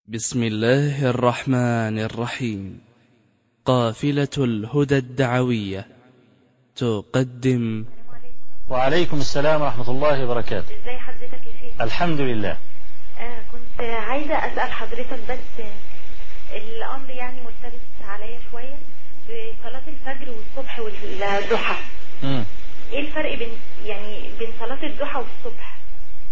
بسم الله الرحمن الرحيم. قافلة الهدى الدعوية تقدم. وعليكم السلام ورحمة الله وبركاته. ازي حضرتك يا شيخ؟ الحمد لله. كنت عايزة أسأل حضرتك بس الأمر يعني ملتبس عليا شوية في صلاة الفجر والصبح والضحى. ايه الفرق بين صلاة الضحى والصبح؟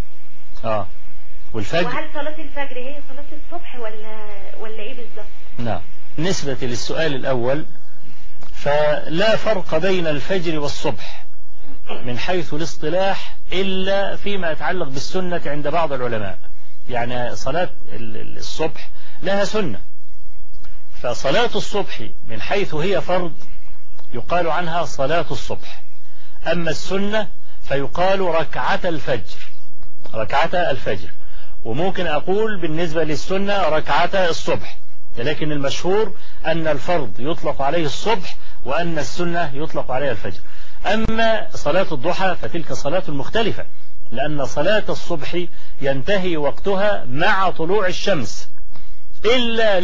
والفجر، وهل صلاة الفجر هي صلاة الصبح ولا ايه بالظبط؟ نعم. بالنسبة للسؤال الأول فلا فرق بين الفجر والصبح من حيث الاصطلاح إلا فيما يتعلق بالسنة عند بعض العلماء. يعني صلاة الصبح لها سنة، فصلاة الصبح من حيث هي فرض يقال عنها صلاة الصبح، أما السنة فيقال ركعة الفجر، ركعة الفجر. وممكن أقول بالنسبة للسنة ركعة الصبح، لكن المشهور أن الفرض يطلق عليه الصبح وأن السنة يطلق عليها الفجر. أما صلاة الضحى فتلك صلاة مختلفة، لأن صلاة الصبح ينتهي وقتها مع طلوع الشمس إلا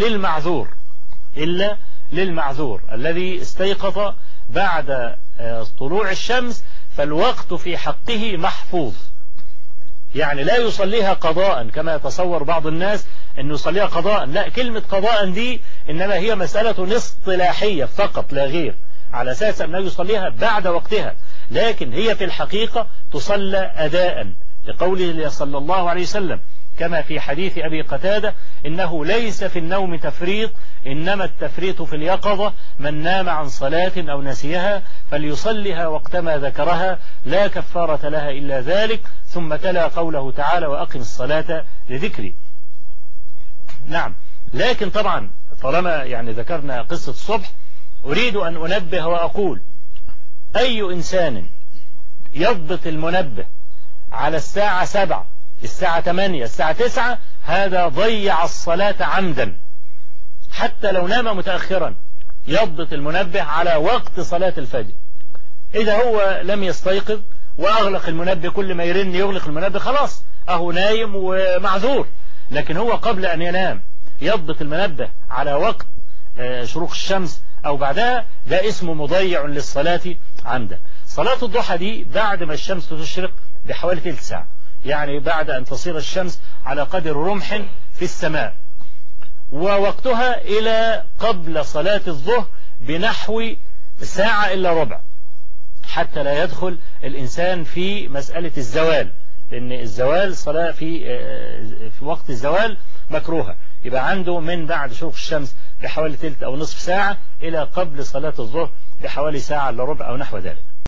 للمعذور الذي استيقظ بعد طلوع الشمس، فالوقت في حقه محفوظ. يعني لا يصليها قضاء كما يتصور بعض الناس أنه يصليها قضاء، لا، كلمة قضاء دي إنما هي مسألة اصطلاحية فقط لا غير، على أساس أنه يصليها بعد وقتها، لكن هي في الحقيقة تصلى أداء، لقوله صلى الله عليه وسلم كما في حديث أبي قتادة: إنه ليس في النوم تفريط، إنما التفريط في اليقظة، من نام عن صلاة أو نسيها فليصلها وقتما ذكرها، لا كفارة لها إلا ذلك. ثم تلا قوله تعالى: وأقم الصلاة لذكري. نعم، لكن طبعا طالما يعني ذكرنا قصة الصبح، أريد أن أنبه وأقول: أي إنسان يضبط المنبه على الساعة 7، الساعة 8، الساعة 9، هذا ضيع الصلاة عمدا، حتى لو نام متأخرا يضبط المنبه على وقت صلاة الفجر. إذا هو لم يستيقظ وأغلق المنبه، كل ما يرن يغلق المنبه، خلاص أهو نايم ومعذور. لكن هو قبل أن ينام يضبط المنبه على وقت شروق الشمس أو بعدها، ده اسمه مضيع للصلاة عمدا. صلاة الضحى دي بعد ما الشمس تشرق بحوالي ثلث ساعة، يعني بعد أن تصير الشمس على قدر رمح في السماء، ووقتها إلى قبل صلاة الظهر بنحو ساعة إلا ربع، حتى لا يدخل الإنسان في مسألة الزوال، لأن الزوال صلاة في وقت الزوال مكروهة. يبقى عنده من بعد شروق الشمس بحوالي ثلث أو نصف ساعة إلى قبل صلاة الظهر بحوالي ساعة إلا ربع أو نحو ذلك.